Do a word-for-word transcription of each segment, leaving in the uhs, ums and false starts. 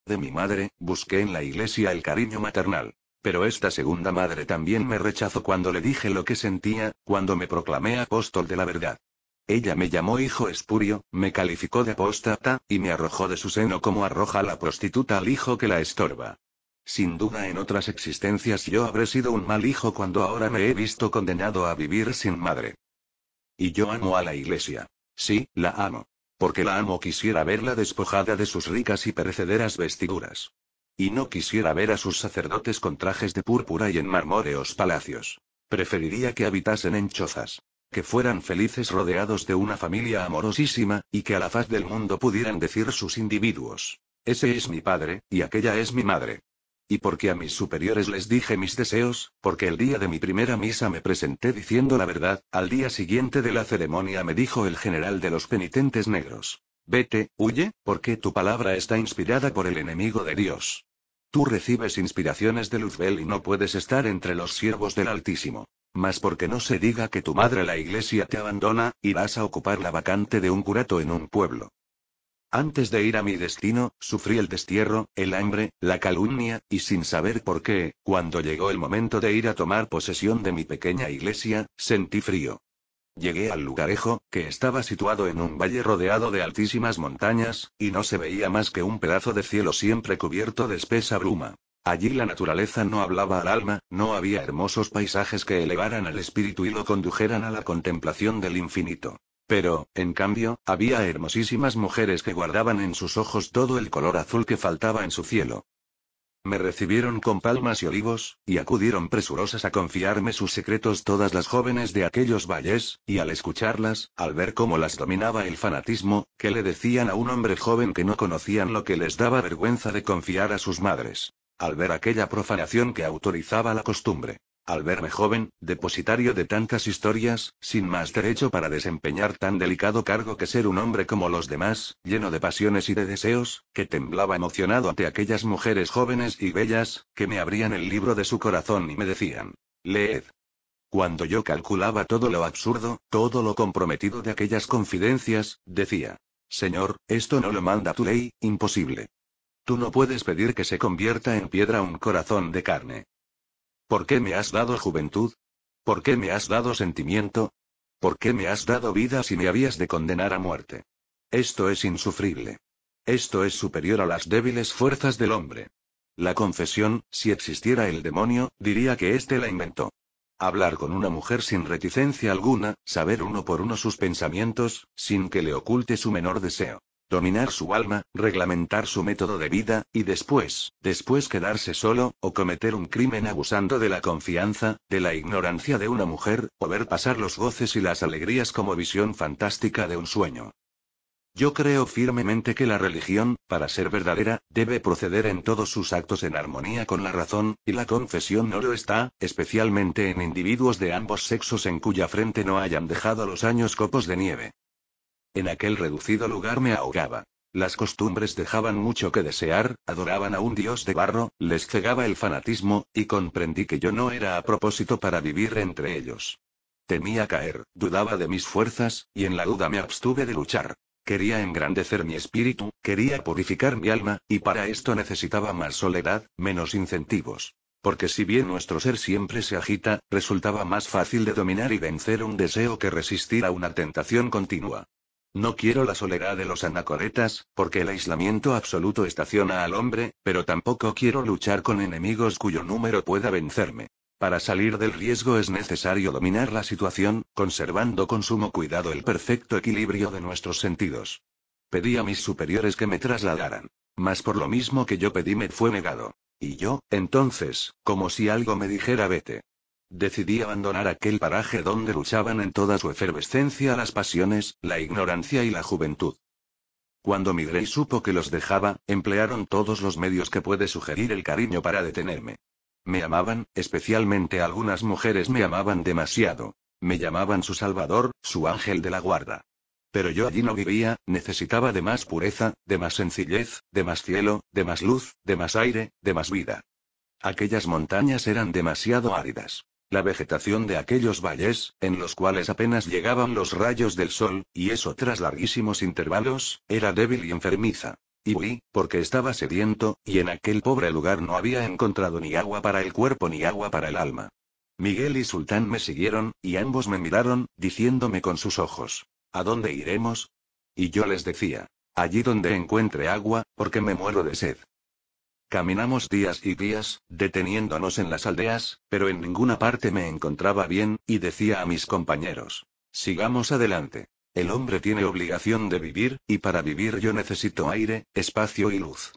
de mi madre, busqué en la iglesia el cariño maternal. Pero esta segunda madre también me rechazó cuando le dije lo que sentía, cuando me proclamé apóstol de la verdad. Ella me llamó hijo espurio, me calificó de apóstata, y me arrojó de su seno como arroja la prostituta al hijo que la estorba. Sin duda en otras existencias yo habré sido un mal hijo cuando ahora me he visto condenado a vivir sin madre. Y yo amo a la iglesia. Sí, la amo. Porque la amo, quisiera verla despojada de sus ricas y perecederas vestiduras. Y no quisiera ver a sus sacerdotes con trajes de púrpura y en marmóreos palacios. Preferiría que habitasen en chozas. Que fueran felices rodeados de una familia amorosísima, y que a la faz del mundo pudieran decir sus individuos: ese es mi padre, y aquella es mi madre. Y porque a mis superiores les dije mis deseos, porque el día de mi primera misa me presenté diciendo la verdad, al día siguiente de la ceremonia me dijo el general de los penitentes negros: vete, huye, porque tu palabra está inspirada por el enemigo de Dios. Tú recibes inspiraciones de Luzbel y no puedes estar entre los siervos del Altísimo. Mas porque no se diga que tu madre la iglesia te abandona, irás a ocupar la vacante de un curato en un pueblo. Antes de ir a mi destino, sufrí el destierro, el hambre, la calumnia, y sin saber por qué, cuando llegó el momento de ir a tomar posesión de mi pequeña iglesia, sentí frío. Llegué al lugarejo, que estaba situado en un valle rodeado de altísimas montañas, y no se veía más que un pedazo de cielo siempre cubierto de espesa bruma. Allí la naturaleza no hablaba al alma, no había hermosos paisajes que elevaran al espíritu y lo condujeran a la contemplación del infinito. Pero, en cambio, había hermosísimas mujeres que guardaban en sus ojos todo el color azul que faltaba en su cielo. Me recibieron con palmas y olivos, y acudieron presurosas a confiarme sus secretos todas las jóvenes de aquellos valles, y al escucharlas, al ver cómo las dominaba el fanatismo, que le decían a un hombre joven que no conocían lo que les daba vergüenza de confiar a sus madres. Al ver aquella profanación que autorizaba la costumbre. Al verme joven, depositario de tantas historias, sin más derecho para desempeñar tan delicado cargo que ser un hombre como los demás, lleno de pasiones y de deseos, que temblaba emocionado ante aquellas mujeres jóvenes y bellas, que me abrían el libro de su corazón y me decían: leed. Cuando yo calculaba todo lo absurdo, todo lo comprometido de aquellas confidencias, decía: Señor, esto no lo manda tu ley, imposible. Tú no puedes pedir que se convierta en piedra un corazón de carne. ¿Por qué me has dado juventud? ¿Por qué me has dado sentimiento? ¿Por qué me has dado vida si me habías de condenar a muerte? Esto es insufrible. Esto es superior a las débiles fuerzas del hombre. La confesión, si existiera el demonio, diría que éste la inventó. Hablar con una mujer sin reticencia alguna, saber uno por uno sus pensamientos, sin que le oculte su menor deseo. Dominar su alma, reglamentar su método de vida, y después, después quedarse solo, o cometer un crimen abusando de la confianza, de la ignorancia de una mujer, o ver pasar los goces y las alegrías como visión fantástica de un sueño. Yo creo firmemente que la religión, para ser verdadera, debe proceder en todos sus actos en armonía con la razón, y la confesión no lo está, especialmente en individuos de ambos sexos en cuya frente no hayan dejado los años copos de nieve. En aquel reducido lugar me ahogaba. Las costumbres dejaban mucho que desear, adoraban a un dios de barro, les cegaba el fanatismo, y comprendí que yo no era a propósito para vivir entre ellos. Temía caer, dudaba de mis fuerzas, y en la duda me abstuve de luchar. Quería engrandecer mi espíritu, quería purificar mi alma, y para esto necesitaba más soledad, menos incentivos. Porque si bien nuestro ser siempre se agita, resultaba más fácil de dominar y vencer un deseo que resistir a una tentación continua. No quiero la soledad de los anacoretas, porque el aislamiento absoluto estaciona al hombre, pero tampoco quiero luchar con enemigos cuyo número pueda vencerme. Para salir del riesgo es necesario dominar la situación, conservando con sumo cuidado el perfecto equilibrio de nuestros sentidos. Pedí a mis superiores que me trasladaran. Mas por lo mismo que yo pedí me fue negado. Y yo, entonces, como si algo me dijera vete. Decidí abandonar aquel paraje donde luchaban en toda su efervescencia las pasiones, la ignorancia y la juventud. Cuando migré y supo que los dejaba, emplearon todos los medios que puede sugerir el cariño para detenerme. Me amaban, especialmente algunas mujeres me amaban demasiado. Me llamaban su salvador, su ángel de la guarda. Pero yo allí no vivía, necesitaba de más pureza, de más sencillez, de más cielo, de más luz, de más aire, de más vida. Aquellas montañas eran demasiado áridas. La vegetación de aquellos valles, en los cuales apenas llegaban los rayos del sol, y eso tras larguísimos intervalos, era débil y enfermiza. Y huí, porque estaba sediento, y en aquel pobre lugar no había encontrado ni agua para el cuerpo ni agua para el alma. Miguel y Sultán me siguieron, y ambos me miraron, diciéndome con sus ojos: ¿A dónde iremos? Y yo les decía: allí donde encuentre agua, porque me muero de sed. Caminamos días y días, deteniéndonos en las aldeas, pero en ninguna parte me encontraba bien, y decía a mis compañeros: sigamos adelante. El hombre tiene obligación de vivir, y para vivir yo necesito aire, espacio y luz.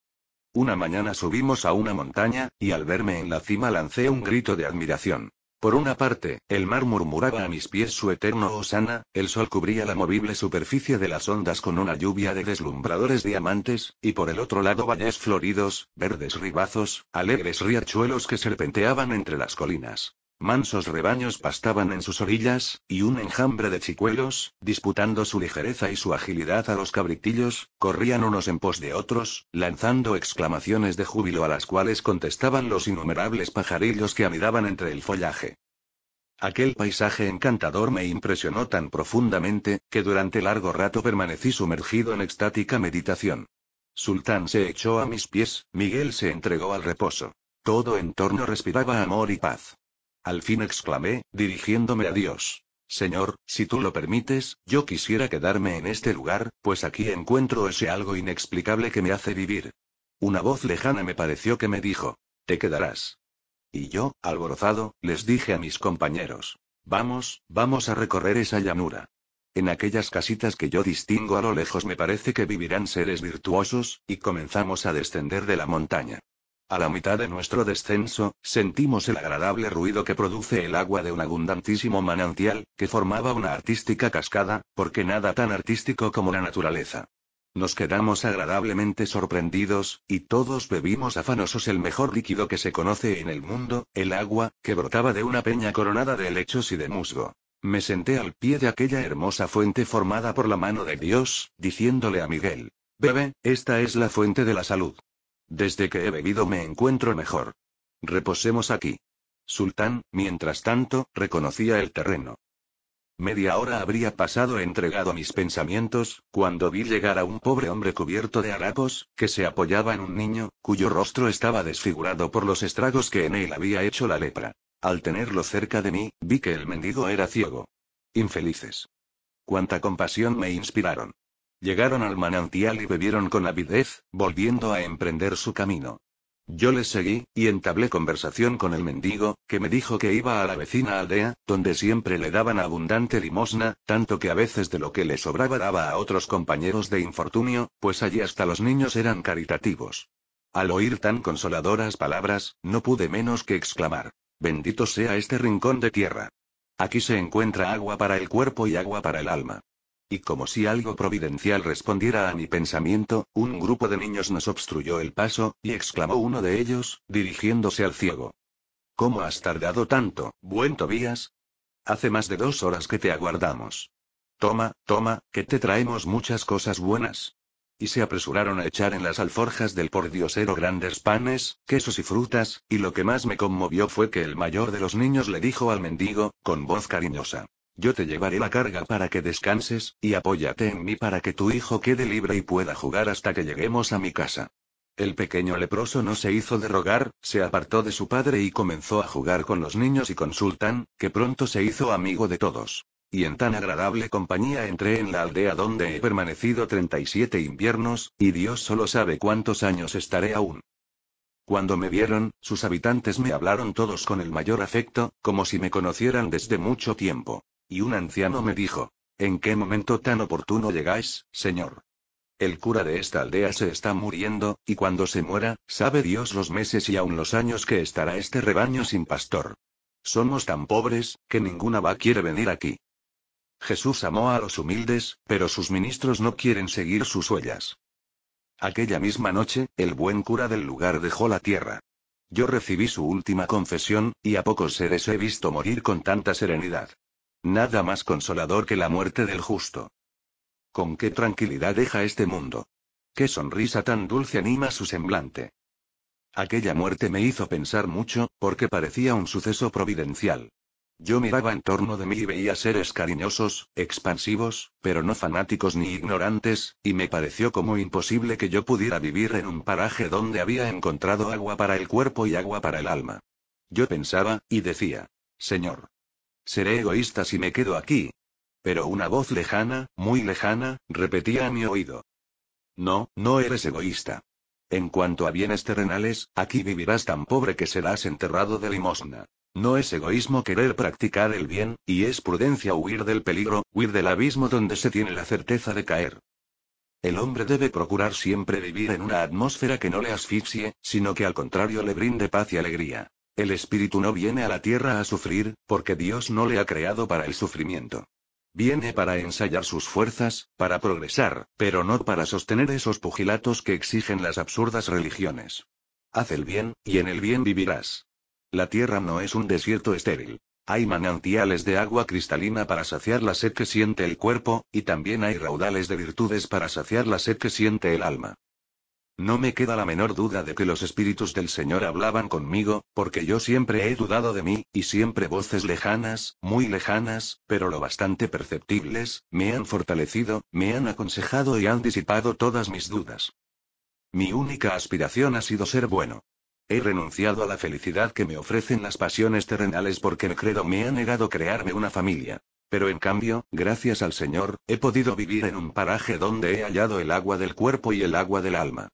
Una mañana subimos a una montaña, y al verme en la cima lancé un grito de admiración. Por una parte, el mar murmuraba a mis pies su eterno hosana, el sol cubría la movible superficie de las ondas con una lluvia de deslumbradores diamantes, y por el otro lado valles floridos, verdes ribazos, alegres riachuelos que serpenteaban entre las colinas. Mansos rebaños pastaban en sus orillas, y un enjambre de chicuelos, disputando su ligereza y su agilidad a los cabritillos, corrían unos en pos de otros, lanzando exclamaciones de júbilo a las cuales contestaban los innumerables pajarillos que anidaban entre el follaje. Aquel paisaje encantador me impresionó tan profundamente, que durante largo rato permanecí sumergido en extática meditación. Sultán se echó a mis pies, Miguel se entregó al reposo. Todo en torno respiraba amor y paz. Al fin exclamé, dirigiéndome a Dios: Señor, si tú lo permites, yo quisiera quedarme en este lugar, pues aquí encuentro ese algo inexplicable que me hace vivir. Una voz lejana me pareció que me dijo: te quedarás. Y yo, alborozado, les dije a mis compañeros: vamos, vamos a recorrer esa llanura. En aquellas casitas que yo distingo a lo lejos me parece que vivirán seres virtuosos, y comenzamos a descender de la montaña. A la mitad de nuestro descenso, sentimos el agradable ruido que produce el agua de un abundantísimo manantial, que formaba una artística cascada, porque nada tan artístico como la naturaleza. Nos quedamos agradablemente sorprendidos, y todos bebimos afanosos el mejor líquido que se conoce en el mundo, el agua, que brotaba de una peña coronada de helechos y de musgo. Me senté al pie de aquella hermosa fuente formada por la mano de Dios, diciéndole a Miguel: bebe, esta es la fuente de la salud. Desde que he bebido me encuentro mejor. Reposemos aquí. Sultán, mientras tanto, reconocía el terreno. Media hora habría pasado entregado a mis pensamientos, cuando vi llegar a un pobre hombre cubierto de harapos, que se apoyaba en un niño, cuyo rostro estaba desfigurado por los estragos que en él había hecho la lepra. Al tenerlo cerca de mí, vi que el mendigo era ciego. Infelices. Cuánta compasión me inspiraron. Llegaron al manantial y bebieron con avidez, volviendo a emprender su camino. Yo les seguí, y entablé conversación con el mendigo, que me dijo que iba a la vecina aldea, donde siempre le daban abundante limosna, tanto que a veces de lo que le sobraba daba a otros compañeros de infortunio, pues allí hasta los niños eran caritativos. Al oír tan consoladoras palabras, no pude menos que exclamar: bendito sea este rincón de tierra. Aquí se encuentra agua para el cuerpo y agua para el alma. Y como si algo providencial respondiera a mi pensamiento, un grupo de niños nos obstruyó el paso, y exclamó uno de ellos, dirigiéndose al ciego: ¿cómo has tardado tanto, buen Tobías? Hace más de dos horas que te aguardamos. Toma, toma, que te traemos muchas cosas buenas. Y se apresuraron a echar en las alforjas del pordiosero grandes panes, quesos y frutas, y lo que más me conmovió fue que el mayor de los niños le dijo al mendigo, con voz cariñosa: yo te llevaré la carga para que descanses, y apóyate en mí para que tu hijo quede libre y pueda jugar hasta que lleguemos a mi casa. El pequeño leproso no se hizo de rogar, se apartó de su padre y comenzó a jugar con los niños y con Sultán, que pronto se hizo amigo de todos. Y en tan agradable compañía entré en la aldea donde he permanecido treinta y siete inviernos, y Dios solo sabe cuántos años estaré aún. Cuando me vieron, sus habitantes me hablaron todos con el mayor afecto, como si me conocieran desde mucho tiempo. Y un anciano me dijo: ¿en qué momento tan oportuno llegáis, señor? El cura de esta aldea se está muriendo, y cuando se muera, sabe Dios los meses y aun los años que estará este rebaño sin pastor. Somos tan pobres, que ninguna va quiere venir aquí. Jesús amó a los humildes, pero sus ministros no quieren seguir sus huellas. Aquella misma noche, el buen cura del lugar dejó la tierra. Yo recibí su última confesión, y a pocos seres he visto morir con tanta serenidad. Nada más consolador que la muerte del justo. Con qué tranquilidad deja este mundo. Qué sonrisa tan dulce anima su semblante. Aquella muerte me hizo pensar mucho, porque parecía un suceso providencial. Yo miraba en torno de mí y veía seres cariñosos, expansivos, pero no fanáticos ni ignorantes, y me pareció como imposible que yo pudiera vivir en un paraje donde había encontrado agua para el cuerpo y agua para el alma. Yo pensaba, y decía: Señor, seré egoísta si me quedo aquí. Pero una voz lejana, muy lejana, repetía a mi oído: No, no eres egoísta. En cuanto a bienes terrenales, aquí vivirás tan pobre que serás enterrado de limosna. No es egoísmo querer practicar el bien, y es prudencia huir del peligro, huir del abismo donde se tiene la certeza de caer. El hombre debe procurar siempre vivir en una atmósfera que no le asfixie, sino que al contrario le brinde paz y alegría. El espíritu no viene a la tierra a sufrir, porque Dios no le ha creado para el sufrimiento. Viene para ensayar sus fuerzas, para progresar, pero no para sostener esos pugilatos que exigen las absurdas religiones. Haz el bien, y en el bien vivirás. La tierra no es un desierto estéril. Hay manantiales de agua cristalina para saciar la sed que siente el cuerpo, y también hay raudales de virtudes para saciar la sed que siente el alma. No me queda la menor duda de que los espíritus del Señor hablaban conmigo, porque yo siempre he dudado de mí, y siempre voces lejanas, muy lejanas, pero lo bastante perceptibles, me han fortalecido, me han aconsejado y han disipado todas mis dudas. Mi única aspiración ha sido ser bueno. He renunciado a la felicidad que me ofrecen las pasiones terrenales porque el credo me ha negado crearme una familia. Pero en cambio, gracias al Señor, he podido vivir en un paraje donde he hallado el agua del cuerpo y el agua del alma.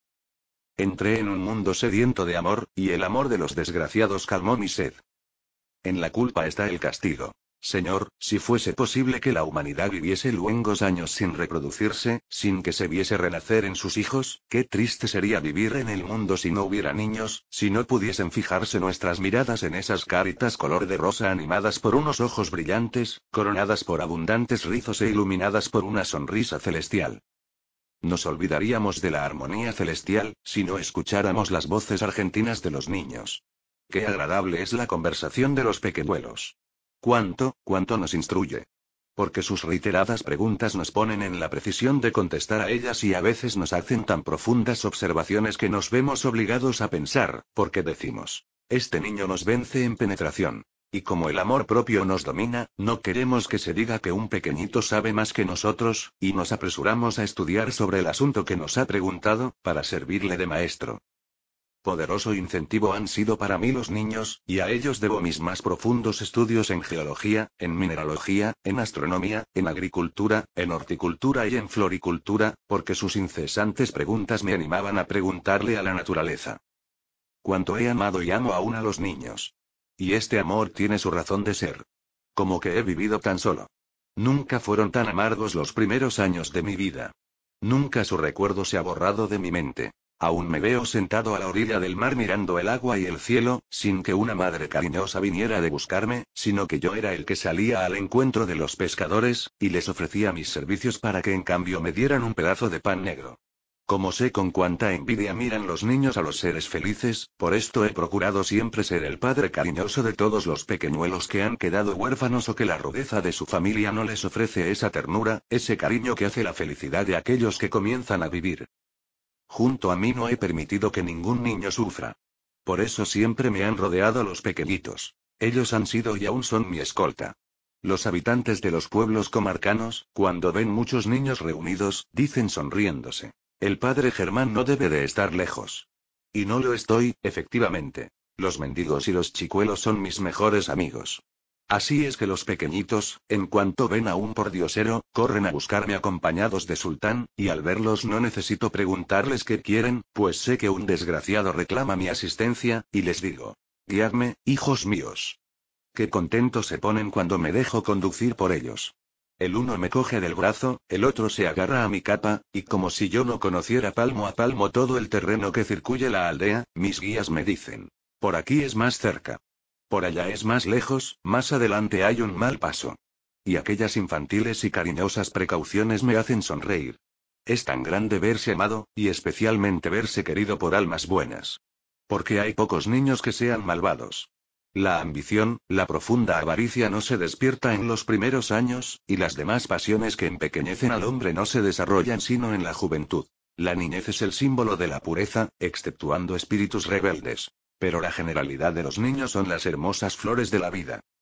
Entré en un mundo sediento de amor, y el amor de los desgraciados calmó mi sed. En la culpa está el castigo. Señor, si fuese posible que la humanidad viviese luengos años sin reproducirse, sin que se viese renacer en sus hijos, qué triste sería vivir en el mundo si no hubiera niños, si no pudiesen fijarse nuestras miradas en esas caritas color de rosa animadas por unos ojos brillantes, coronadas por abundantes rizos e iluminadas por una sonrisa celestial. Nos olvidaríamos de la armonía celestial, si no escucháramos las voces argentinas de los niños. Qué agradable es la conversación de los pequeñuelos. Cuánto, cuánto nos instruye. Porque sus reiteradas preguntas nos ponen en la precisión de contestar a ellas y a veces nos hacen tan profundas observaciones que nos vemos obligados a pensar, porque decimos: este niño nos vence en penetración. Y como el amor propio nos domina, no queremos que se diga que un pequeñito sabe más que nosotros, y nos apresuramos a estudiar sobre el asunto que nos ha preguntado, para servirle de maestro. Poderoso incentivo han sido para mí los niños, y a ellos debo mis más profundos estudios en geología, en mineralogía, en astronomía, en agricultura, en horticultura y en floricultura, porque sus incesantes preguntas me animaban a preguntarle a la naturaleza. Cuánto he amado y amo aún a los niños. Y este amor tiene su razón de ser. Como que he vivido tan solo. Nunca fueron tan amargos los primeros años de mi vida. Nunca su recuerdo se ha borrado de mi mente. Aún me veo sentado a la orilla del mar mirando el agua y el cielo, sin que una madre cariñosa viniera de buscarme, sino que yo era el que salía al encuentro de los pescadores, y les ofrecía mis servicios para que en cambio me dieran un pedazo de pan negro. Como sé con cuánta envidia miran los niños a los seres felices, por esto he procurado siempre ser el padre cariñoso de todos los pequeñuelos que han quedado huérfanos o que la rudeza de su familia no les ofrece esa ternura, ese cariño que hace la felicidad de aquellos que comienzan a vivir. Junto a mí no he permitido que ningún niño sufra. Por eso siempre me han rodeado los pequeñitos. Ellos han sido y aún son mi escolta. Los habitantes de los pueblos comarcanos, cuando ven muchos niños reunidos, dicen sonriéndose: el padre Germán no debe de estar lejos. Y no lo estoy, efectivamente. Los mendigos y los chicuelos son mis mejores amigos. Así es que los pequeñitos, en cuanto ven a un pordiosero, corren a buscarme acompañados de Sultán, y al verlos no necesito preguntarles qué quieren, pues sé que un desgraciado reclama mi asistencia, y les digo: guiadme, hijos míos. Qué contentos se ponen cuando me dejo conducir por ellos. El uno me coge del brazo, el otro se agarra a mi capa, y como si yo no conociera palmo a palmo todo el terreno que circuye la aldea, mis guías me dicen: por aquí es más cerca. Por allá es más lejos, más adelante hay un mal paso. Y aquellas infantiles y cariñosas precauciones me hacen sonreír. Es tan grande verse amado, y especialmente verse querido por almas buenas. Porque hay pocos niños que sean malvados. La ambición, la profunda avaricia no se despierta en los primeros años, y las demás pasiones que empequeñecen al hombre no se desarrollan sino en la juventud. La niñez es el símbolo de la pureza, exceptuando espíritus rebeldes. Pero la generalidad de los niños son las hermosas flores de la vida.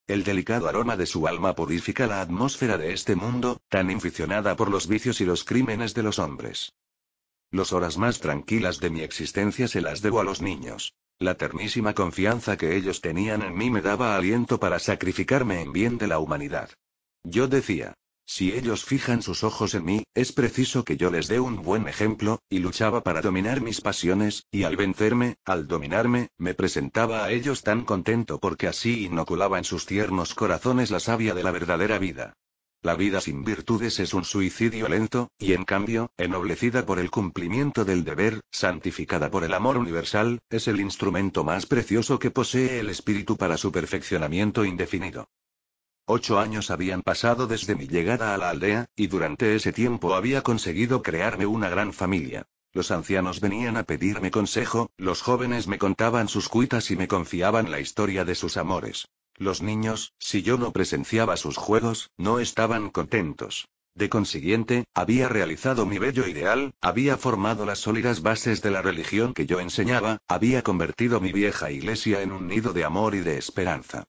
El delicado aroma de su alma purifica la atmósfera de este mundo, tan inficionada por los vicios y los crímenes de los hombres. Las horas más tranquilas de mi existencia se las debo a los niños. La ternísima confianza que ellos tenían en mí me daba aliento para sacrificarme en bien de la humanidad. Yo decía, si ellos fijan sus ojos en mí, es preciso que yo les dé un buen ejemplo, y luchaba para dominar mis pasiones, y al vencerme, al dominarme, me presentaba a ellos tan contento porque así inoculaba en sus tiernos corazones la savia de la verdadera vida. La vida sin virtudes es un suicidio lento, y en cambio, ennoblecida por el cumplimiento del deber, santificada por el amor universal, es el instrumento más precioso que posee el espíritu para su perfeccionamiento indefinido. Ocho años habían pasado desde mi llegada a la aldea, y durante ese tiempo había conseguido crearme una gran familia. Los ancianos venían a pedirme consejo, los jóvenes me contaban sus cuitas y me confiaban la historia de sus amores. Los niños, si yo no presenciaba sus juegos, no estaban contentos. De consiguiente, había realizado mi bello ideal, había formado las sólidas bases de la religión que yo enseñaba, había convertido mi vieja iglesia en un nido de amor y de esperanza.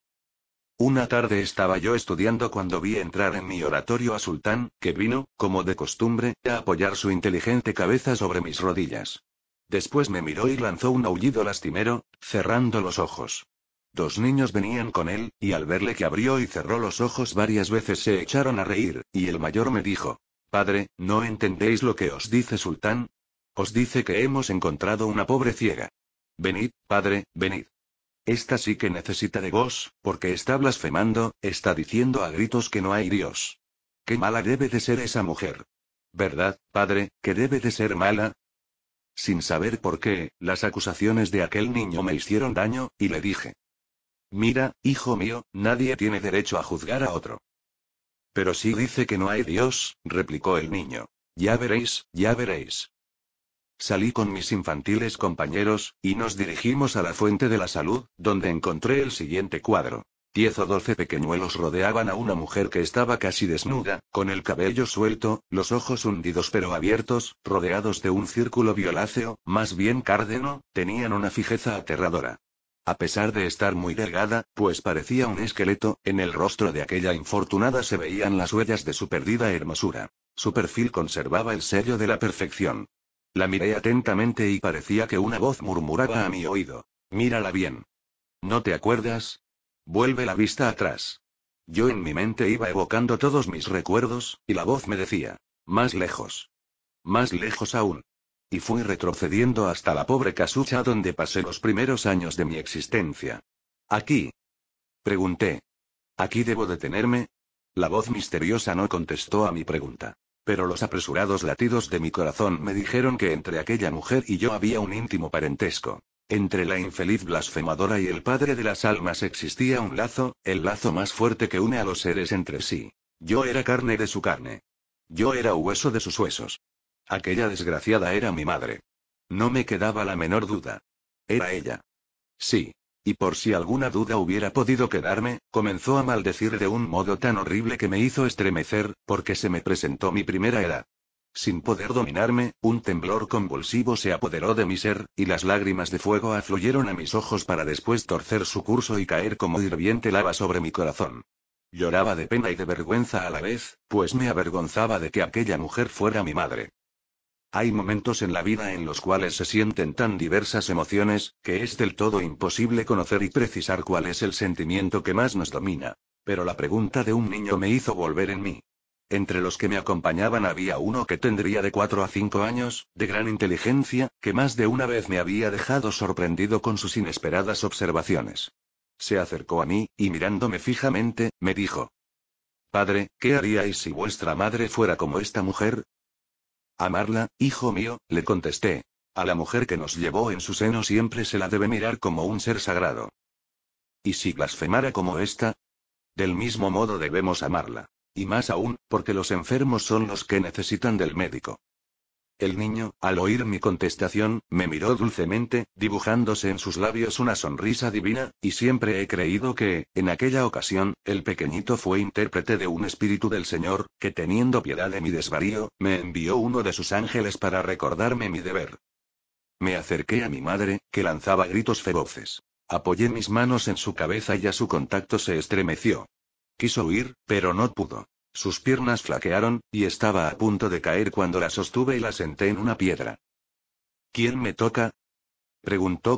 Una tarde estaba yo estudiando cuando vi entrar en mi oratorio a Sultán, que vino, como de costumbre, a apoyar su inteligente cabeza sobre mis rodillas. Después me miró y lanzó un aullido lastimero, cerrando los ojos. Dos niños venían con él, y al verle que abrió y cerró los ojos varias veces se echaron a reír, y el mayor me dijo, «Padre, ¿no entendéis lo que os dice Sultán? Os dice que hemos encontrado una pobre ciega. Venid, padre, venid. Esta sí que necesita de vos, porque está blasfemando, está diciendo a gritos que no hay Dios. Qué mala debe de ser esa mujer. ¿Verdad, padre, que debe de ser mala?» Sin saber por qué, las acusaciones de aquel niño me hicieron daño, y le dije, «Mira, hijo mío, nadie tiene derecho a juzgar a otro». «Pero sí dice que no hay Dios», replicó el niño. «Ya veréis, ya veréis». Salí con mis infantiles compañeros, y nos dirigimos a la Fuente de la Salud, donde encontré el siguiente cuadro. Diez o doce pequeñuelos rodeaban a una mujer que estaba casi desnuda, con el cabello suelto, los ojos hundidos pero abiertos, rodeados de un círculo violáceo, más bien cárdeno, tenían una fijeza aterradora. A pesar de estar muy delgada, pues parecía un esqueleto, en el rostro de aquella infortunada se veían las huellas de su perdida hermosura. Su perfil conservaba el sello de la perfección. La miré atentamente y parecía que una voz murmuraba a mi oído, «Mírala bien. ¿No te acuerdas? Vuelve la vista atrás». Yo en mi mente iba evocando todos mis recuerdos, y la voz me decía, «Más lejos. Más lejos aún». Y fui retrocediendo hasta la pobre casucha donde pasé los primeros años de mi existencia. «¿Aquí?», pregunté. «¿Aquí debo detenerme?». La voz misteriosa no contestó a mi pregunta. Pero los apresurados latidos de mi corazón me dijeron que entre aquella mujer y yo había un íntimo parentesco. Entre la infeliz blasfemadora y el padre de las almas existía un lazo, el lazo más fuerte que une a los seres entre sí. Yo era carne de su carne. Yo era hueso de sus huesos. Aquella desgraciada era mi madre. No me quedaba la menor duda. Era ella. Sí. Y por si alguna duda hubiera podido quedarme, comenzó a maldecir de un modo tan horrible que me hizo estremecer, porque se me presentó mi primera edad. Sin poder dominarme, un temblor convulsivo se apoderó de mi ser, y las lágrimas de fuego afluyeron a mis ojos para después torcer su curso y caer como hirviente lava sobre mi corazón. Lloraba de pena y de vergüenza a la vez, pues me avergonzaba de que aquella mujer fuera mi madre. Hay momentos en la vida en los cuales se sienten tan diversas emociones, que es del todo imposible conocer y precisar cuál es el sentimiento que más nos domina. Pero la pregunta de un niño me hizo volver en mí. Entre los que me acompañaban había uno que tendría de cuatro a cinco años, de gran inteligencia, que más de una vez me había dejado sorprendido con sus inesperadas observaciones. Se acercó a mí, y mirándome fijamente, me dijo, «Padre, ¿qué haríais si vuestra madre fuera como esta mujer?». «Amarla, hijo mío», le contesté. «A la mujer que nos llevó en su seno siempre se la debe mirar como un ser sagrado». «¿Y si blasfemara como esta?». «Del mismo modo debemos amarla. Y más aún, porque los enfermos son los que necesitan del médico». El niño, al oír mi contestación, me miró dulcemente, dibujándose en sus labios una sonrisa divina, y siempre he creído que, en aquella ocasión, el pequeñito fue intérprete de un espíritu del Señor, que teniendo piedad de mi desvarío, me envió uno de sus ángeles para recordarme mi deber. Me acerqué a mi madre, que lanzaba gritos feroces. Apoyé mis manos en su cabeza y a su contacto se estremeció. Quiso huir, pero no pudo. Sus piernas flaquearon, y estaba a punto de caer cuando la sostuve y la senté en una piedra. ¿Quién me toca?, preguntó